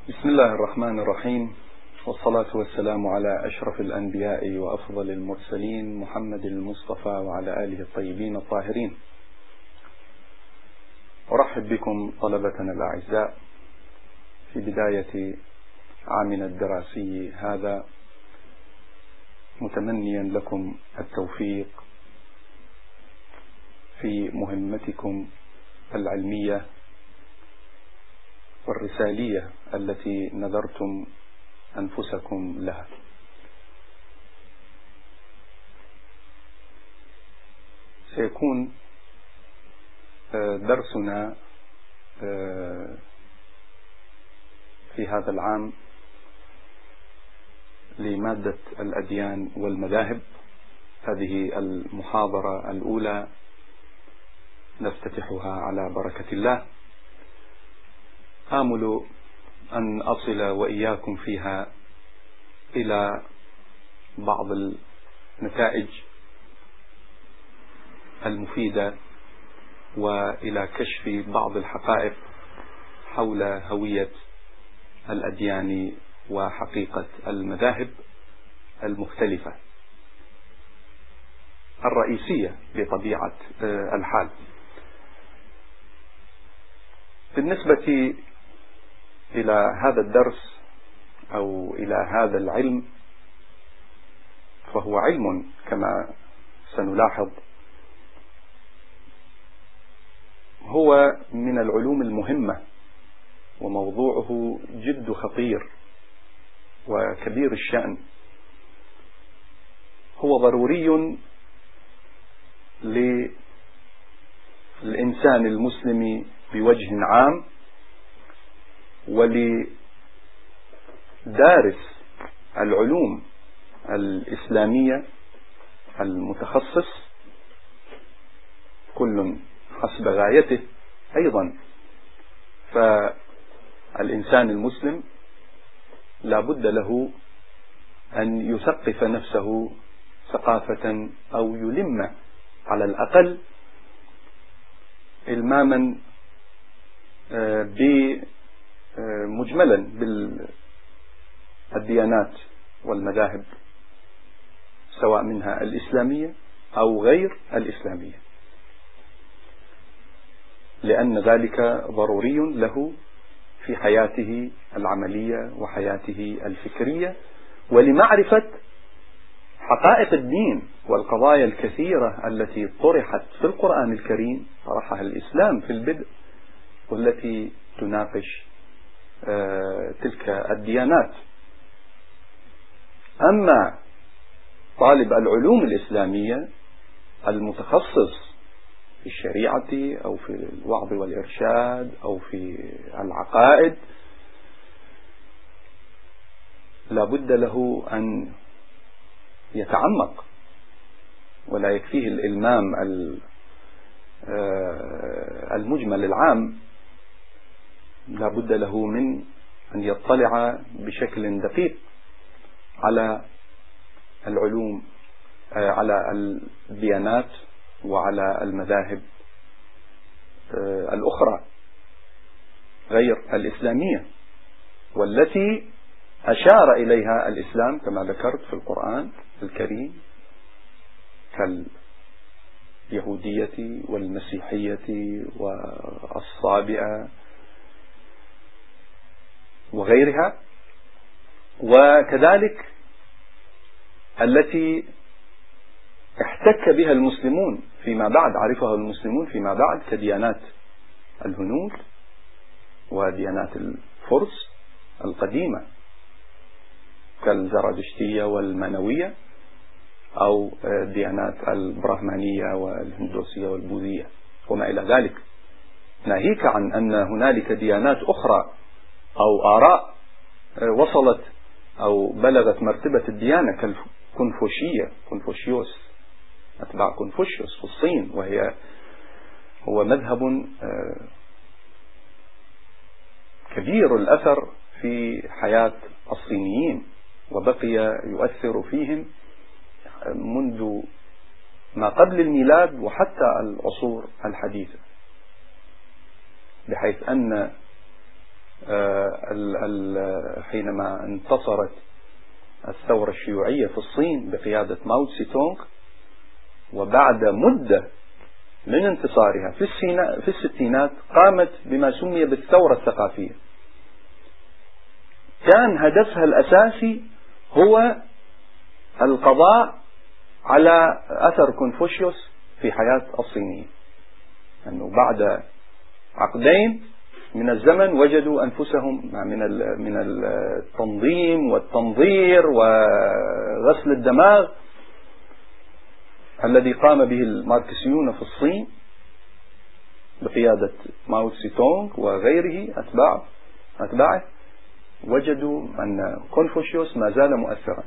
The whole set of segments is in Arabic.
بسم الله الرحمن الرحيم، والصلاة والسلام على أشرف الأنبياء وأفضل المرسلين محمد المصطفى وعلى آله الطيبين الطاهرين. أرحب بكم طلبتنا الأعزاء في بداية عامنا الدراسي هذا، متمنيا لكم التوفيق في مهمتكم العلمية والرسالية التي نذرتم أنفسكم لها. سيكون درسنا في هذا العام لمادة الأديان والمذاهب. هذه المحاضرة الأولى نفتتحها على بركة الله. آمل أن أصل وإياكم فيها إلى بعض النتائج المفيدة وإلى كشف بعض الحقائق حول هوية الأديان وحقيقة المذاهب المختلفة الرئيسية بطبيعة الحال. بالنسبة إلى هذا الدرس أو إلى هذا العلم، فهو علم كما سنلاحظ هو من العلوم المهمة، وموضوعه جد خطير وكبير الشأن. هو ضروري للإنسان المسلم بوجه عام، ولدارس العلوم الإسلامية المتخصص، كل حسب غايته أيضا. فالإنسان المسلم لا بد له أن يثقف نفسه ثقافة أو يلم على الأقل إلماما مجملا بالديانات والمذاهب، سواء منها الإسلامية أو غير الإسلامية، لأن ذلك ضروري له في حياته العملية وحياته الفكرية، ولمعرفة حقائق الدين والقضايا الكثيرة التي طرحت في القرآن الكريم، طرحها الإسلام في البدء، والتي تناقش تلك الديانات. أما طالب العلوم الإسلامية المتخصص في الشريعة أو في الوعظ والإرشاد أو في العقائد، لا بد له أن يتعمق، ولا يكفيه الإلمام المجمل العام. لا بد له من أن يطلع بشكل دقيق على العلوم، على الديانات وعلى المذاهب الأخرى غير الإسلامية، والتي أشار إليها الإسلام كما ذكرت في القرآن الكريم، كاليهودية والمسيحية والصابئة وغيرها، وكذلك التي احتك بها المسلمون فيما بعد، عرفها المسلمون فيما بعد، كديانات الهنود وديانات الفرس القديمة كالزرادشتية والمنوية، أو ديانات البراهمانية والهندوسية والبوذية وما إلى ذلك، ناهيك عن أن هنالك ديانات أخرى أو آراء وصلت أو بلغت مرتبة الديانة كالكونفوشية، كونفوشيوس، أتباع كونفوشيوس في الصين، هو مذهب كبير الأثر في حياة الصينيين، وبقي يؤثر فيهم منذ ما قبل الميلاد وحتى العصور الحديثة، بحيث أن حينما انتصرت الثورة الشيوعية في الصين بقيادة ماو تسي تونغ، وبعد مدة من انتصارها في الستينات قامت بما سمي بالثورة الثقافية. كان هدفها الأساسي هو القضاء على أثر كونفوشيوس في حياة الصينيين، أنه بعد عقدين من الزمن وجدوا أنفسهم من التنظيم والتنظير وغسل الدماغ الذي قام به الماركسيون في الصين بقيادة ماو تسي تونغ وغيره أتباعه، وجدوا أن كونفوشيوس ما زال مؤثرا.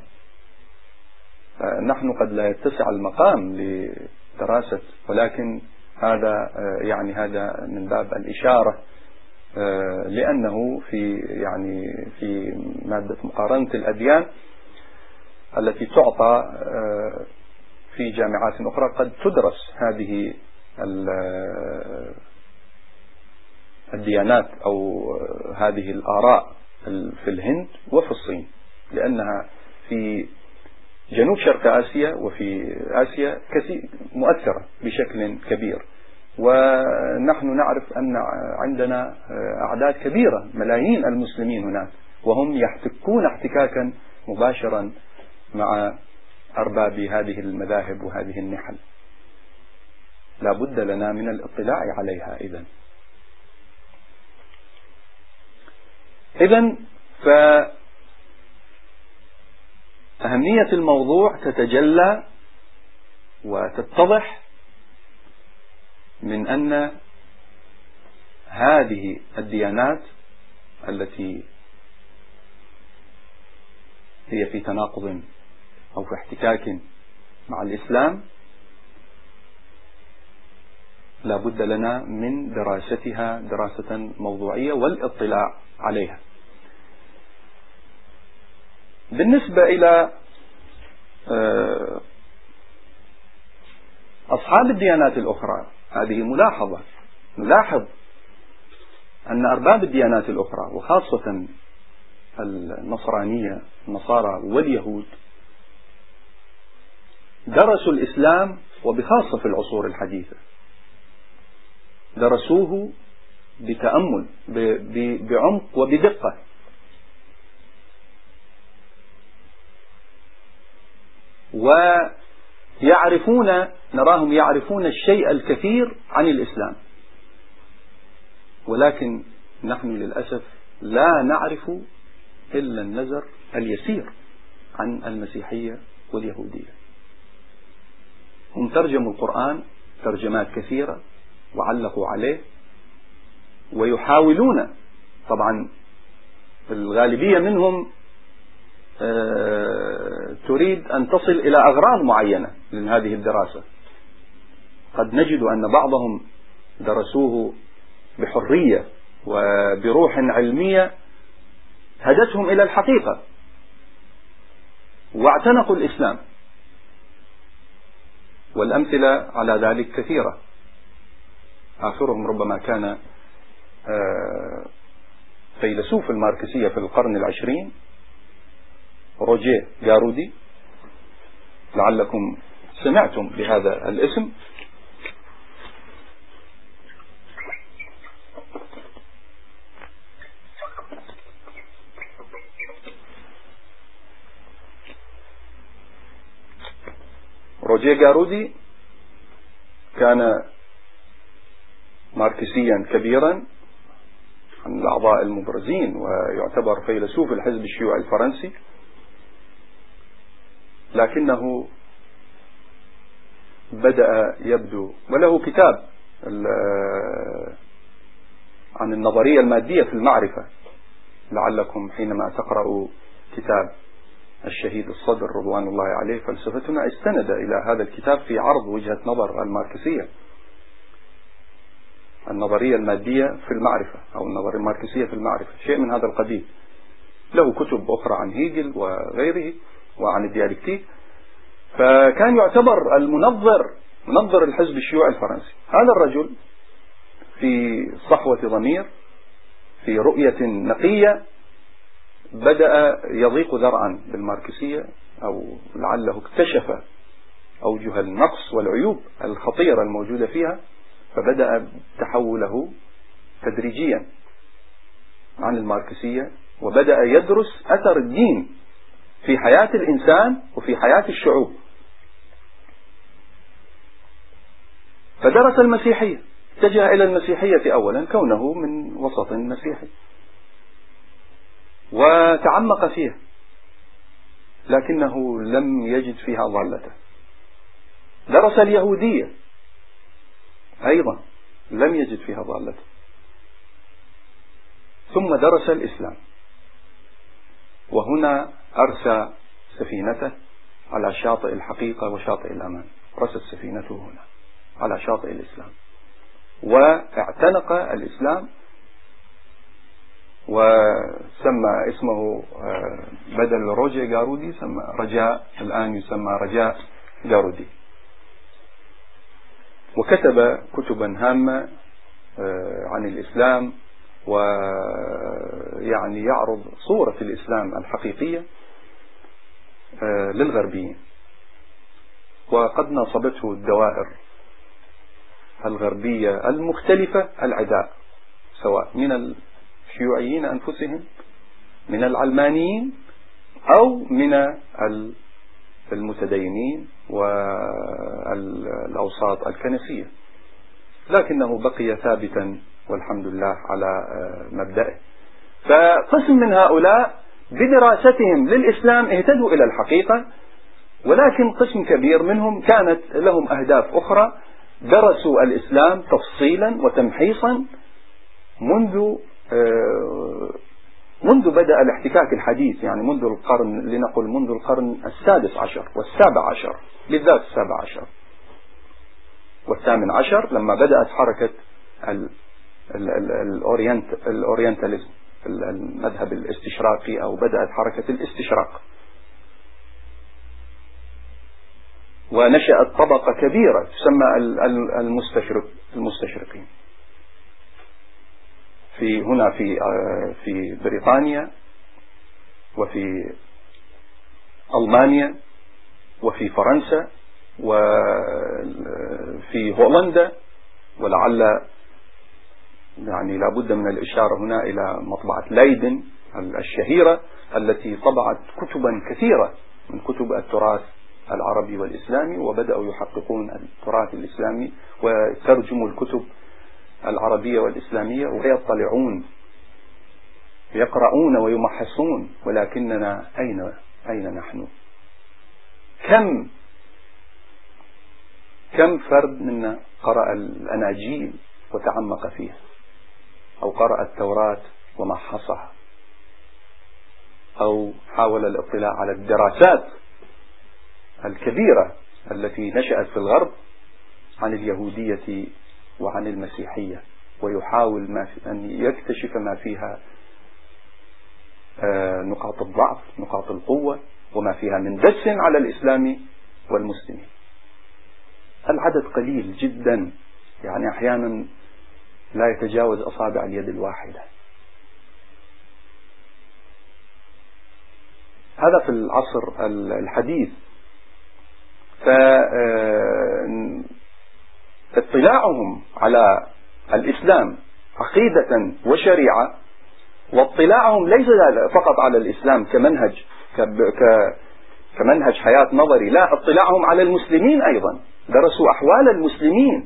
نحن قد لا يتسع المقام لدراسة، ولكن هذا من باب الإشارة، لأنه في مادة مقارنة الأديان التي تعطى في جامعات أخرى قد تدرس هذه الديانات أو هذه الآراء في الهند وفي الصين، لأنها في جنوب شرق آسيا وفي آسيا مؤثرة بشكل كبير. ونحن نعرف أن عندنا أعداد كبيرة، ملايين المسلمين هناك، وهم يحتكون احتكاكا مباشرا مع أرباب هذه المذاهب وهذه النحل. لا بد لنا من الاطلاع عليها. إذن فأهمية الموضوع تتجلى وتتضح من أن هذه الديانات التي هي في تناقض أو في احتكاك مع الإسلام لا بد لنا من دراستها دراسة موضوعية والاطلاع عليها. بالنسبة إلى أصحاب الديانات الأخرى، هذه ملاحظة، نلاحظ أن أرباب الديانات الأخرى وخاصة النصرانية النصارى واليهود درسوا الإسلام، وبخاصة في العصور الحديثة درسوه بتأمل بعمق وبدقة، نراهم يعرفون الشيء الكثير عن الإسلام، ولكن نحن للأسف لا نعرف إلا النظر اليسير عن المسيحية واليهودية. هم ترجموا القرآن ترجمات كثيرة وعلقوا عليه، ويحاولون، طبعا الغالبية منهم تريد أن تصل إلى أغراض معينة من هذه الدراسة. قد نجد أن بعضهم درسوه بحرية وبروح علمية هدتهم إلى الحقيقة واعتنقوا الإسلام، والأمثلة على ذلك كثيرة. آخرهم ربما كان فيلسوف الماركسية في القرن العشرين روجيه جارودي، لعلكم سمعتم بهذا الاسم. روجيه جارودي كان ماركسيا كبيرا، من الأعضاء المبرزين، ويعتبر فيلسوف الحزب الشيوعي الفرنسي، لكنه بدأ يبدو، وله كتاب عن النظرية المادية في المعرفة، لعلكم حينما تقرأوا كتاب الشهيد الصدر رضوان الله عليه فلسفتنا استند إلى هذا الكتاب في عرض وجهة نظر الماركسية، النظرية المادية في المعرفة أو النظرية الماركسية في المعرفة، شيء من هذا القبيل. له كتب أخرى عن هيجل وغيره وعن الديالكتيك. فكان يعتبر منظر الحزب الشيوعي الفرنسي. هذا الرجل في صحوة ضمير في رؤية نقية بدأ يضيق ذرعا بالماركسية، أو لعله اكتشف أوجه النقص والعيوب الخطيرة الموجودة فيها، فبدأ تحوله تدريجيا عن الماركسية، وبدأ يدرس أثر الدين في حياة الإنسان وفي حياة الشعوب. فدرس المسيحية، اتجه إلى المسيحية أولا كونه من وسط مسيحي، وتعمق فيها، لكنه لم يجد فيها ضالته. درس اليهودية أيضا لم يجد فيها ضالته، ثم درس الإسلام، وهنا أرسى سفينته على شاطئ الحقيقة وشاطئ الأمان. رست سفينته هنا على شاطئ الإسلام، واعتنق الإسلام، وسمى اسمه بدل روجي جارودي سمى رجاء، الآن يسمى رجاء جارودي، وكتب كتبا هامة عن الإسلام، ويعني يعرض صورة الإسلام الحقيقية للغربيين. وقد ناصبته الدوائر الغربية المختلفة العداء، سواء من الشيوعيين أنفسهم، من العلمانيين، أو من المتدينين والأوساط الكنسية، لكنه بقي ثابتا والحمد لله على مبدأه. فقسم من هؤلاء بدراستهم للإسلام اهتدوا إلى الحقيقة، ولكن قسم كبير منهم كانت لهم أهداف أخرى، درسوا الإسلام تفصيلا وتمحيصا منذ بدأ الاحتكاك الحديث، يعني منذ القرن، لنقل منذ القرن السادس عشر والسابع عشر، بالذات السابع عشر والثامن عشر، لما بدأت حركة الأورينتاليزم، المذهب الاستشراقي، أو بدأت حركة الاستشراق، ونشأت طبقة كبيرة تسمى المستشرقين هنا في بريطانيا، وفي ألمانيا، وفي فرنسا، وفي هولندا، ولعل يعني لابد من الإشارة هنا إلى مطبعة ليدن الشهيرة التي طبعت كتبا كثيرة من كتب التراث العربي والإسلامي، وبدأوا يحققون التراث الإسلامي وترجموا الكتب العربية والإسلامية ويطلعون يقرؤون ويمحصون. ولكننا أين نحن؟ كم فرد منا قرأ الأناجيل وتعمق فيها، أو قرأ التوراة ومحصها، أو حاول الاطلاع على الدراسات الكبيرة التي نشأت في الغرب عن اليهودية وعن المسيحية، ويحاول أن يكتشف ما فيها نقاط الضعف، نقاط القوة، وما فيها من دس على الإسلام والمسلمين. العدد قليل جدا، يعني أحيانا لا يتجاوز أصابع اليد الواحدة. هذا في العصر الحديث. فاطلاعهم على الإسلام عقيدة وشريعة، واطلاعهم ليس فقط على الإسلام كمنهج حياة نظري، لا، اطلاعهم على المسلمين أيضا، درسوا أحوال المسلمين.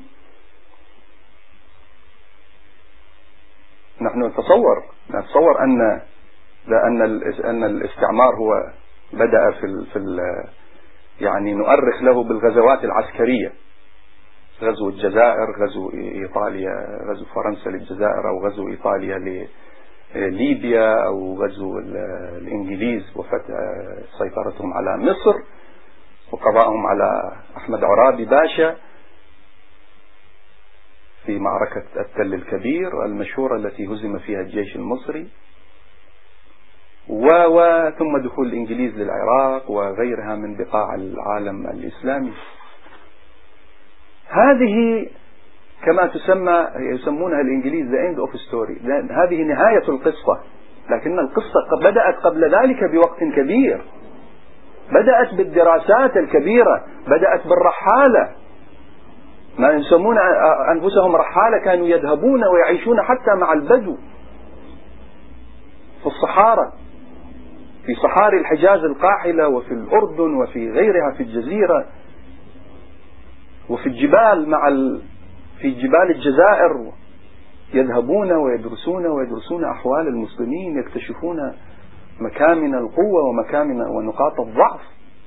نحن نتصور أن الاستعمار هو بدأ يعني نؤرخ له بالغزوات العسكرية، غزو الجزائر، غزو إيطاليا، غزو فرنسا للجزائر، أو غزو إيطاليا لليبيا، أو غزو الإنجليز وفتح سيطرتهم على مصر وقضاءهم على أحمد عرابي باشا في معركة التل الكبير المشهورة التي هزم فيها الجيش المصري، ثم دخول الإنجليز للعراق وغيرها من بقاع العالم الإسلامي. هذه كما يسمونها الإنجليز the end of story، هذه نهاية القصة، لكن القصة بدأت قبل ذلك بوقت كبير، بدأت بالدراسات الكبيرة، بدأت بالرحالة، ما يسمون أنفسهم رحالة، كانوا يذهبون ويعيشون حتى مع البدو في الصحارى، في صحاري الحجاز القاحلة وفي الأردن وفي غيرها في الجزيرة وفي الجبال في جبال الجزائر، يذهبون ويدرسون أحوال المسلمين، يكتشفون مكامن القوة ومكامن ونقاط الضعف،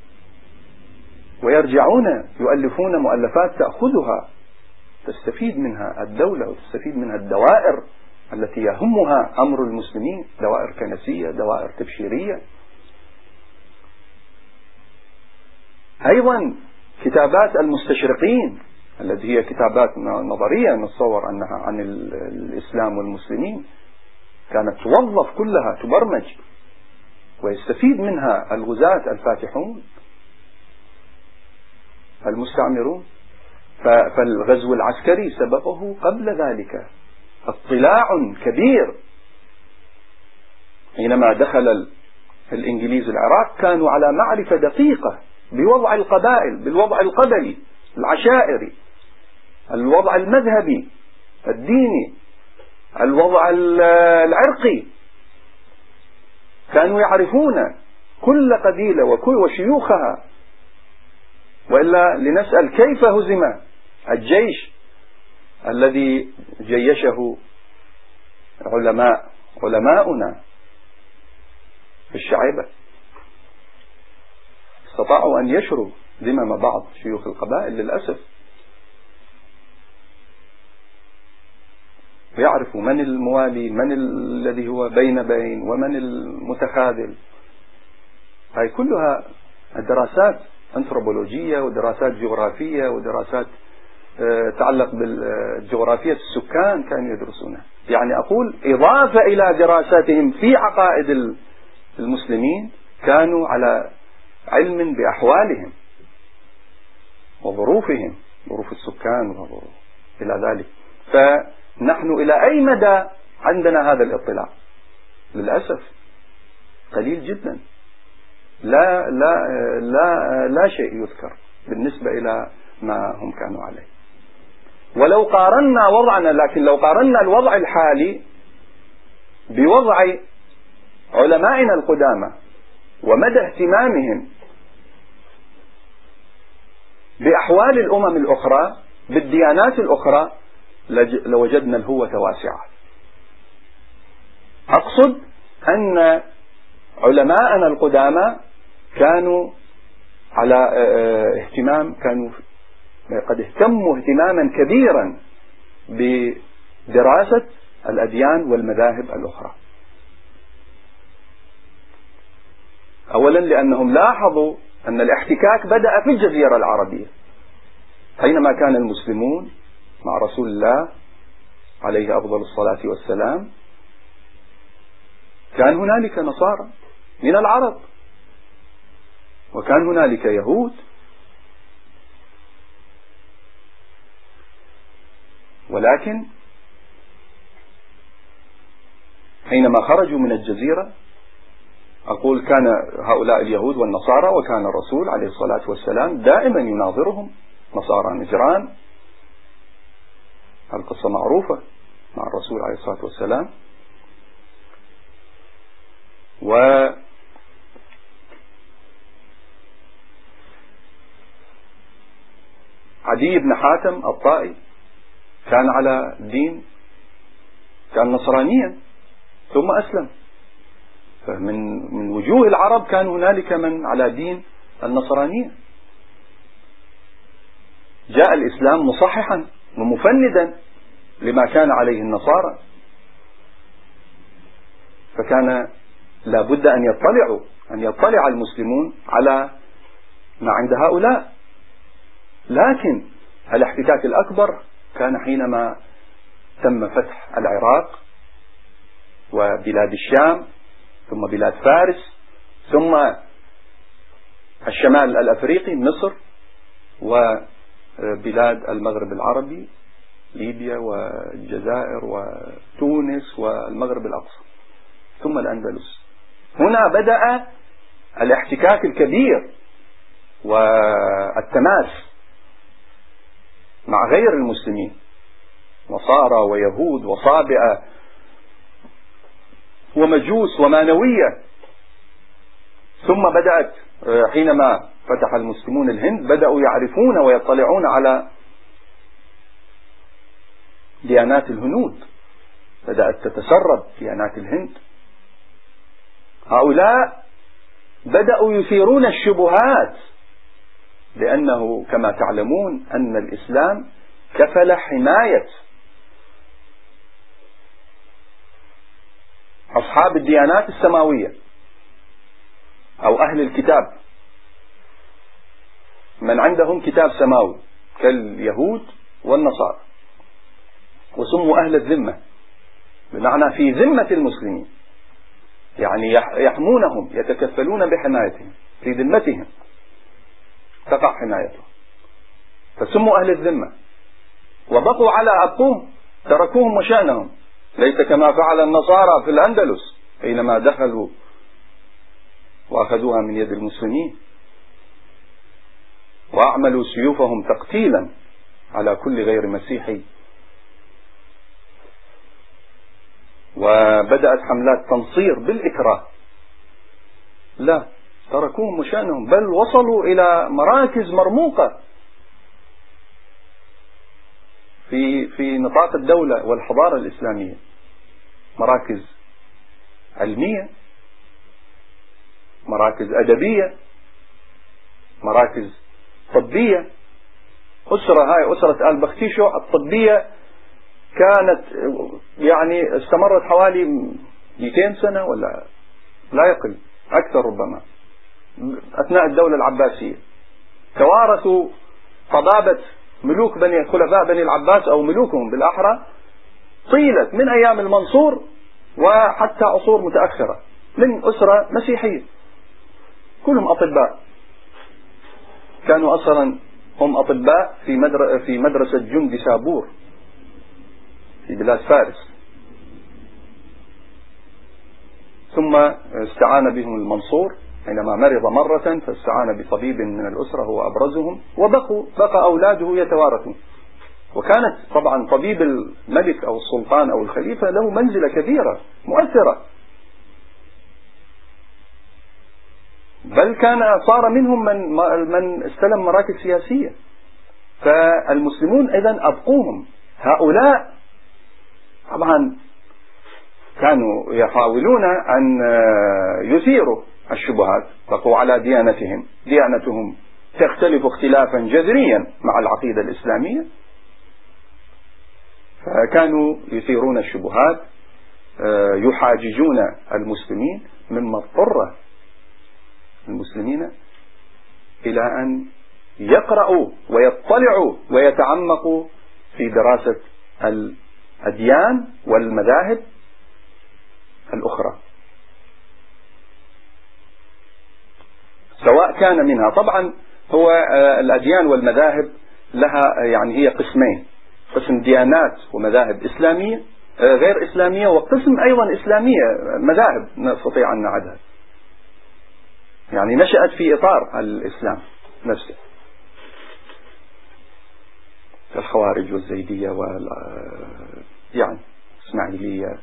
ويرجعون يؤلفون مؤلفات تستفيد منها الدولة وتستفيد منها الدوائر التي يهمها أمر المسلمين، دوائر كنسية، دوائر تبشيرية. أيضا كتابات المستشرقين التي هي كتابات نظرية نتصور أنها عن الإسلام والمسلمين، كانت توظف كلها، تبرمج، ويستفيد منها الغزاة الفاتحون المستعمرون. فالغزو العسكري سبقه قبل ذلك اطلاع كبير. حينما دخل الإنجليز العراق كانوا على معرفة دقيقة بوضع القبائل، بالوضع القبلي العشائري، الوضع المذهبي الديني، الوضع العرقي، كانوا يعرفون كل قبيلة وشيوخها. وإلا لنسأل كيف هزم الجيش الذي جيشه علماؤنا في الشعيبة، استطاعوا أن يشروا ذمم بعض شيوخ القبائل للأسف، ويعرفوا من الموالي، من الذي هو بين ومن المتخاذل. هاي كلها دراسات أنثروبولوجية ودراسات جغرافية ودراسات تتعلق بالجغرافية السكان كانوا يدرسونها. يعني أقول إضافة إلى دراساتهم في عقائد المسلمين، كانوا على علم بأحوالهم وظروفهم، ظروف السكان إلى ذلك. فنحن إلى أي مدى عندنا هذا الاطلاع؟ للأسف قليل جدا، لا شيء يذكر بالنسبة إلى ما هم كانوا عليه. ولو قارنا وضعنا، لكن لو قارنا الوضع الحالي بوضع علمائنا القدامى ومدى اهتمامهم بأحوال الأمم الأخرى، بالديانات الأخرى، لوجدنا الهوة واسعة. أقصد أن علماءنا القدامى كانوا على اهتمام، كانوا قد اهتموا اهتماما كبيرا بدراسة الأديان والمذاهب الأخرى. أولا لأنهم لاحظوا أن الاحتكاك بدأ في الجزيرة العربية، حينما كان المسلمون مع رسول الله عليه أفضل الصلاة والسلام، كان هنالك نصارى من العرب، وكان هنالك يهود، ولكن حينما خرجوا من الجزيرة، أقول كان هؤلاء اليهود والنصارى، وكان الرسول عليه الصلاة والسلام دائما يناظرهم، نصارى نجران، القصة معروفة مع الرسول عليه الصلاة والسلام. عدي بن حاتم الطائي كان على دين، كان نصرانيا ثم أسلم. فمن وجوه العرب كان هنالك من على دين النصرانية. جاء الإسلام مصححا ومفندا لما كان عليه النصارى، فكان لا بد أن يطلع المسلمون على ما عند هؤلاء. لكن الاحتكاك الأكبر كان حينما تم فتح العراق وبلاد الشام، ثم بلاد فارس، ثم الشمال الأفريقي مصر وبلاد المغرب العربي ليبيا والجزائر وتونس والمغرب الأقصى ثم الأندلس. هنا بدأ الاحتكاك الكبير والتماس مع غير المسلمين، نصارى ويهود وصابئة ومجوس ومانوية. ثم بدأت حينما فتح المسلمون الهند بدأوا يعرفون ويطلعون على ديانات الهنود، بدأت تتسرب ديانات الهند. هؤلاء بدأوا يثيرون الشبهات، لأنه كما تعلمون أن الإسلام كفل حماية أصحاب الديانات السماوية أو أهل الكتاب، من عندهم كتاب سماوي كاليهود والنصارى، وسموا أهل الذمة، بمعنى في ذمة المسلمين، يعني يحمونهم، يتكفلون بحمايتهم، في ذمتهم تقع حمايتهم، فسموا أهل الذمة. وبقوا على أبقوهم، تركوهم وشأنهم، ليس كما فعل النصارى في الأندلس حينما دخلوا وأخذوها من يد المسلمين وأعملوا سيوفهم تقتيلا على كل غير مسيحي. وبدأت حملات تنصير بالإكراه، لا، تركوهم وشأنهم، بل وصلوا إلى مراكز مرموقة في نطاق الدولة والحضارة الإسلامية، مراكز علمية، مراكز أدبية، مراكز طبية. هاي أسرة آل بختيشو الطبية كانت يعني استمرت حوالي 200 سنة ولا لا يقل، أكثر ربما، أثناء الدولة العباسية. توارثوا طبابة ملوك خلفاء بني العباس أو ملوكهم بالأحرى طيلة من أيام المنصور وحتى عصور متأخرة، من أسرة مسيحية، كلهم أطباء، كانوا أصلا هم أطباء في مدرسة جندي سابور في بلاد فارس. ثم استعان بهم المنصور حينما مرض مرة، فاستعان بطبيب من الأسرة هو أبرزهم، بقى أولاده يتوارثون. وكانت طبعا طبيب الملك أو السلطان أو الخليفة له منزلة كبيرة مؤثرة، بل صار منهم من استلم مراكز سياسية. فالمسلمون إذن أبقوهم. هؤلاء طبعا كانوا يحاولون أن يثيروا الشبهات، بقوا على ديانتهم تختلف اختلافا جذريا مع العقيدة الإسلامية، فكانوا يثيرون الشبهات، يحاججون المسلمين، مما اضطر المسلمين إلى أن يقرأوا ويطلعوا ويتعمقوا في دراسة الأديان والمذاهب الأخرى، سواء كان منها طبعا هو الأديان والمذاهب لها يعني هي قسمين، قسم ديانات ومذاهب إسلامية غير إسلامية، وقسم أيضا إسلامية مذاهب نستطيع أن نعدها، يعني نشأت في إطار الإسلام نفسه، الخوارج والزيدية يعني إسماعيلية،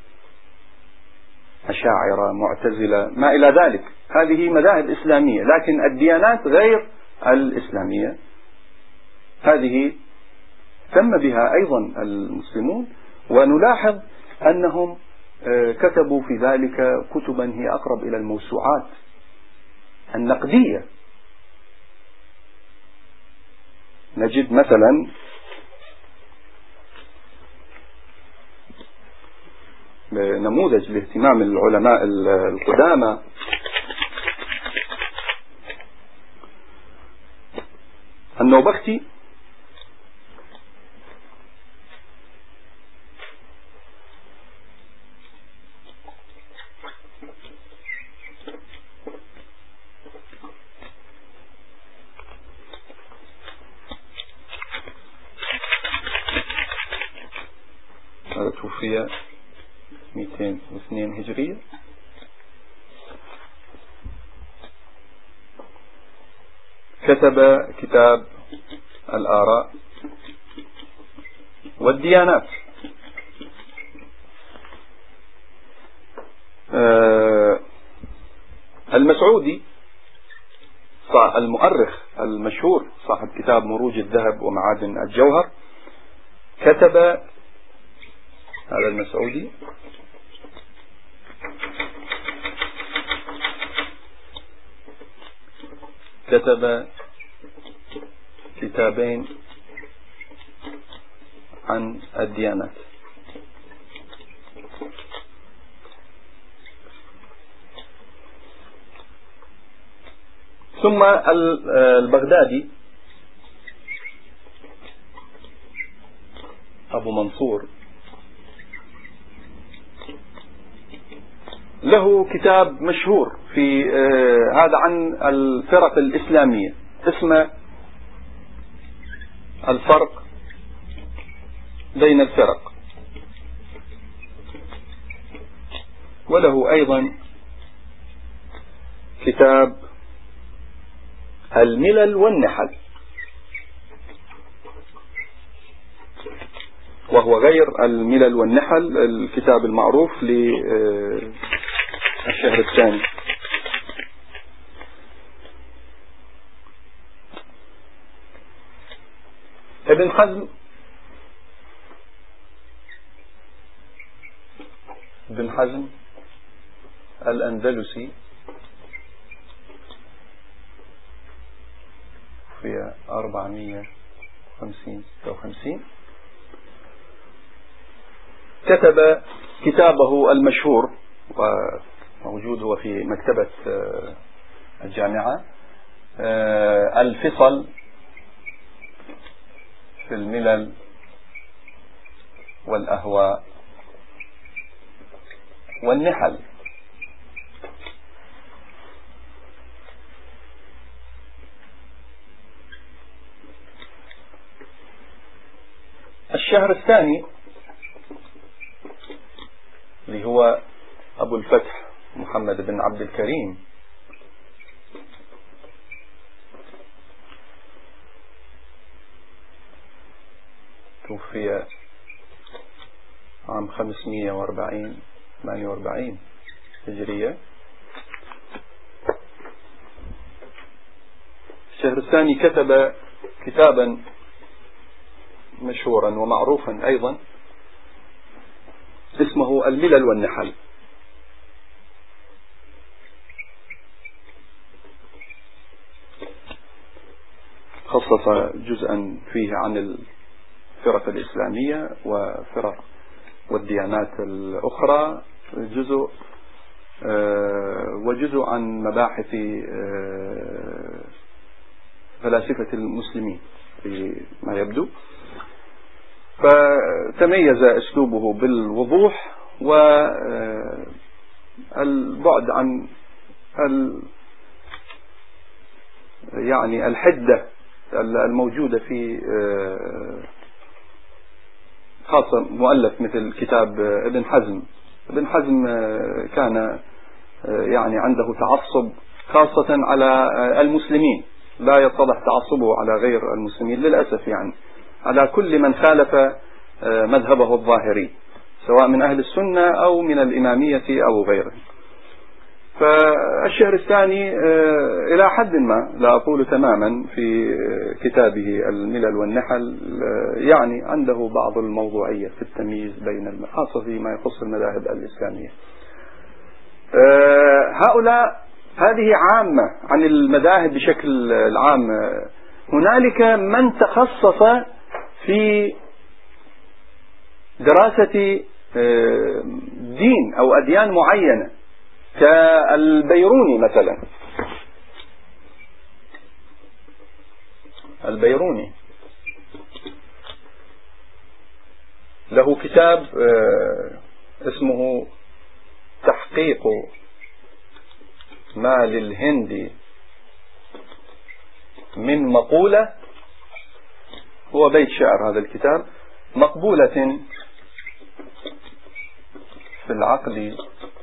أشاعرة، معتزلة، ما إلى ذلك. هذه مذاهب إسلامية، لكن الديانات غير الإسلامية هذه تم بها أيضا المسلمون، ونلاحظ أنهم كتبوا في ذلك كتبا هي أقرب إلى الموسوعات النقدية. نجد مثلا نموذج لاهتمام العلماء القدامى النوبختي توفي 202 هجرية. كتب كتاب الآراء والديانات. المسعودي المؤرخ المشهور صاحب كتاب مروج الذهب ومعادن الجوهر كتب، هذا المسعودي، كتب كتابين عن الديانات. ثم البغدادي أبو منصور له كتاب مشهور في هذا عن الفرق الإسلامية اسمه الفرق بين الفرق، وله أيضا كتاب الملل والنحل، وهو غير الملل والنحل الكتاب المعروف للشهر الثاني. ابن حزم الأندلسي في 456 كتب كتابه المشهور وموجود هو في مكتبة الجامعة، الفصل في الملل والأهواء والنحل. الشهر الثاني اللي هو أبو الفتح محمد بن عبد الكريم توفي عام 548 هجرية. الشهر الثاني كتب كتابا مشهورا ومعروفا أيضا اسمه الملل والنحل. خصص جزءا فيه عن الفرق الإسلامية وفرق والديانات الأخرى وجزء عن مباحث فلاسفة المسلمين ما يبدو. فتميز أسلوبه بالوضوح والبعد عن يعني الحدة الموجودة في خاصة مؤلف مثل كتاب ابن حزم. ابن حزم كان يعني عنده تعصب خاصة على المسلمين، لا يتضح تعصبه على غير المسلمين للأسف، يعني على كل من خالف مذهبه الظاهري سواء من أهل السنة أو من الإمامية أو غيره. فالشهر الثاني إلى حد ما لا أقول تماما في كتابه الملل والنحل يعني عنده بعض الموضوعية في التمييز بين خاصة فيما يخص المذاهب الإسلامية. هذه عامة عن المذاهب بشكل عام. هنالك من تخصص في دراسة دين أو أديان معينة كالبيروني مثلا. البيروني له كتاب اسمه تحقيق ما للهند من مقولة. هو بيت شعر هذا الكتاب: مقبولة في العقل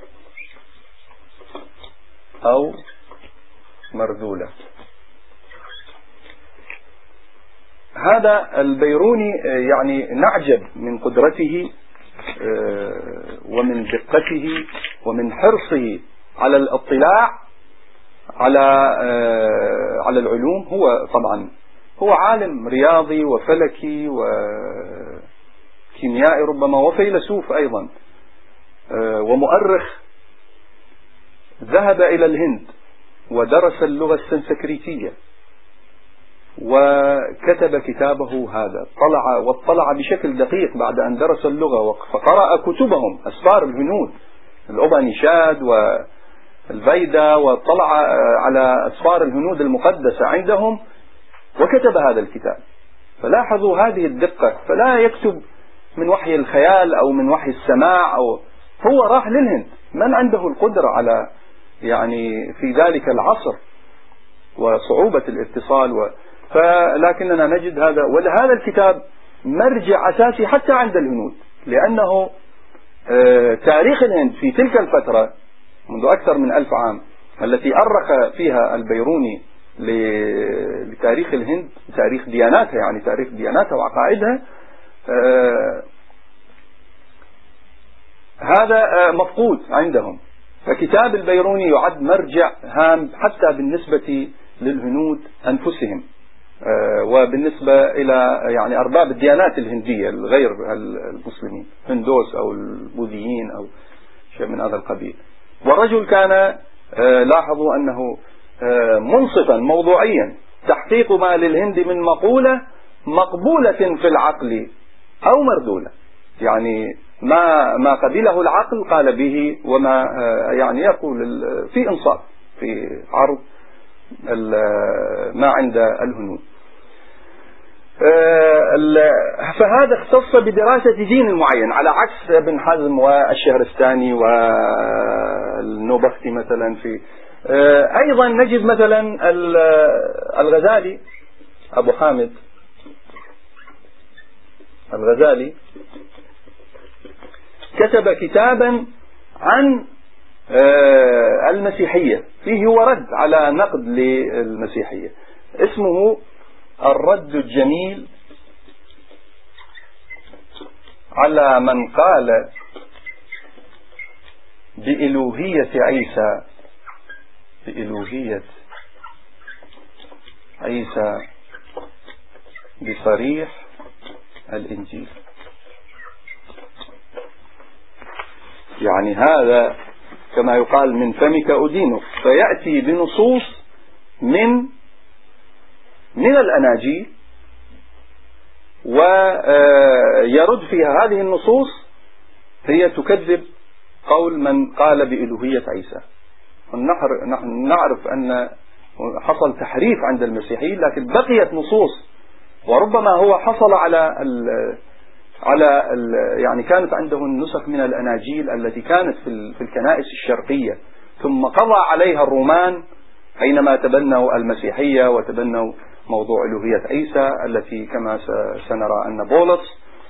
أو مردولة. هذا البيروني يعني نعجب من قدرته ومن دقته ومن حرصه على الاطلاع على العلوم. هو طبعا هو عالم رياضي وفلكي وكيميائي ربما وفيلسوف أيضا ومؤرخ. ذهب إلى الهند ودرس اللغة السنسكريتية وكتب كتابه هذا. واطلع بشكل دقيق بعد أن درس اللغة فقرأ كتبهم أسفار الهنود الأوبانيشاد والفيدا، واطلع على أسفار الهنود المقدسة عندهم وكتب هذا الكتاب. فلاحظوا هذه الدقة، فلا يكتب من وحي الخيال أو من وحي السماع، أو هو راح للهند. من عنده القدرة على يعني في ذلك العصر وصعوبة الاتصال فلكننا نجد هذا. ولهذا الكتاب مرجع أساسي حتى عند الهنود، لأنه تاريخ الهند في تلك الفترة منذ أكثر من 1000 عام التي أرخ فيها البيروني لتاريخ الهند، تاريخ دياناتها، يعني تاريخ دياناتها وعقائدها، هذا مفقود عندهم. فكتاب البيروني يعد مرجع هام حتى بالنسبة للهنود أنفسهم وبالنسبة إلى يعني أرباب الديانات الهندية الغير المسلمين، هندوس أو البوذيين أو شيء من هذا القبيل. والرجل كان لاحظوا أنه منصفا موضوعيا، تحقيق ما للهند من مقولة مقبولة في العقل أو مردولة، يعني ما قبله العقل قال به، وما يعني يقول في إنصاف في عرض ما عند الهنود. فهذا اختص بدراسة دين معين على عكس ابن حزم والشهرستاني والنوبختي مثلا. في أيضا نجد مثلا الغزالي، أبو حامد الغزالي كتب كتابا عن المسيحية، فيه ورد على نقد للمسيحية، اسمه الرد الجميل على من قال بإلوهية عيسى بصريح الإنجيل. يعني هذا كما يقال من فمك أدينك، فيأتي بنصوص من الأناجيل ويرد فيها هذه النصوص، هي تكذب قول من قال بإلوهية عيسى. نحن نعرف أن حصل تحريف عند المسيحيين، لكن بقيت نصوص، وربما هو حصل على يعني كانت عندهم النسخ من الأناجيل التي كانت في الكنائس الشرقية، ثم قضى عليها الرومان حينما تبنوا المسيحية وتبنوا موضوع ألوهية عيسى، التي كما سنرى أن بولس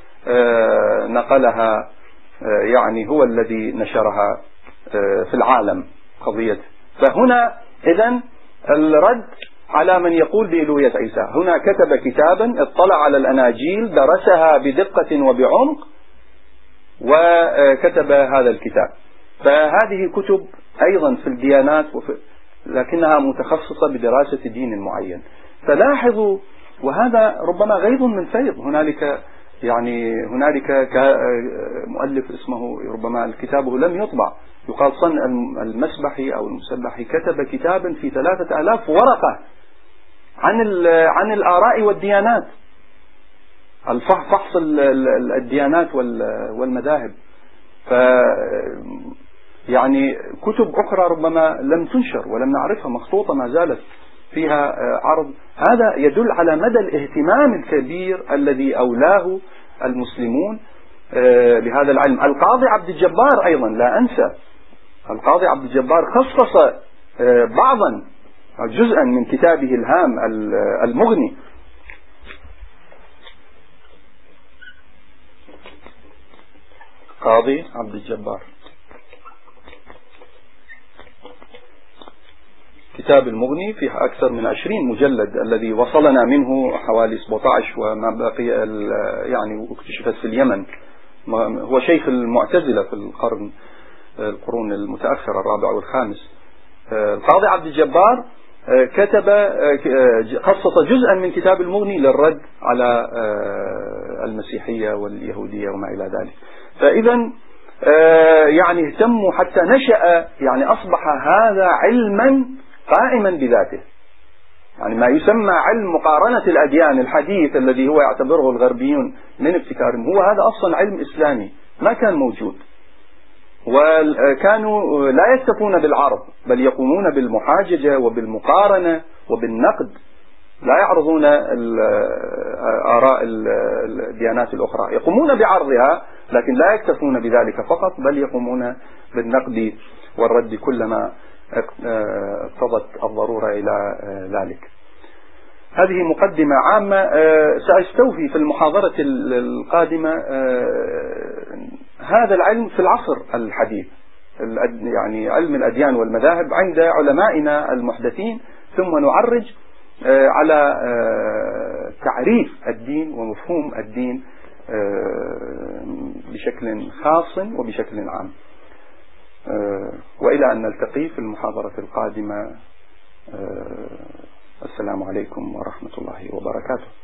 نقلها، يعني هو الذي نشرها في العالم قضية. فهنا إذن الرد على من يقول بألوهية عيسى. هنا كتب كتابا، اطلع على الأناجيل، درسها بدقة وبعمق وكتب هذا الكتاب. فهذه كتب أيضا في الديانات لكنها متخصصة بدراسة دين معين. فلاحظوا، وهذا ربما غيظ من فيض. هنالك مؤلف اسمه، ربما كتابه لم يطبع، يقال صن المسبحي أو المسبحي، كتب كتابا في 3000 ورقة عن الآراء والديانات، فحص الديانات والمذاهب. يعني كتب أخرى ربما لم تنشر ولم نعرفها، مخطوطة ما زالت فيها عرض. هذا يدل على مدى الاهتمام الكبير الذي أولاه المسلمون بهذا العلم. القاضي عبد الجبار أيضا لا أنسى، القاضي عبد الجبار خصص بعضا جزءا من كتابه الهام المغني قاضي عبد الجبار كتاب المغني في أكثر من 20 مجلد الذي وصلنا منه حوالي 17 وما بقي يعني اكتشفت في اليمن. هو شيخ المعتزلة في القرون المتأخرة الرابع والخامس. القاضي عبد الجبار خصص جزءا من كتاب المغني للرد على المسيحية واليهودية وما إلى ذلك. فإذا يعني اهتموا حتى نشأ، يعني أصبح هذا علما قائما بذاته. يعني ما يسمى علم مقارنة الأديان الحديث الذي هو يعتبره الغربيون من ابتكارهم، هو هذا أصلا علم إسلامي ما كان موجود. وكانوا لا يكتفون بالعرض بل يقومون بالمحاججة وبالمقارنة وبالنقد، لا يعرضون آراء الديانات الأخرى، يقومون بعرضها لكن لا يكتفون بذلك فقط بل يقومون بالنقد والرد كلما اقتضت الضرورة إلى ذلك. هذه مقدمة عامة. سأستوفي في المحاضرة القادمة هذا العلم في العصر الحديث، يعني علم الأديان والمذاهب عند علمائنا المحدثين، ثم نعرج على تعريف الدين ومفهوم الدين بشكل خاص وبشكل عام. وإلى أن نلتقي في المحاضرة القادمة. السلام عليكم ورحمة الله وبركاته.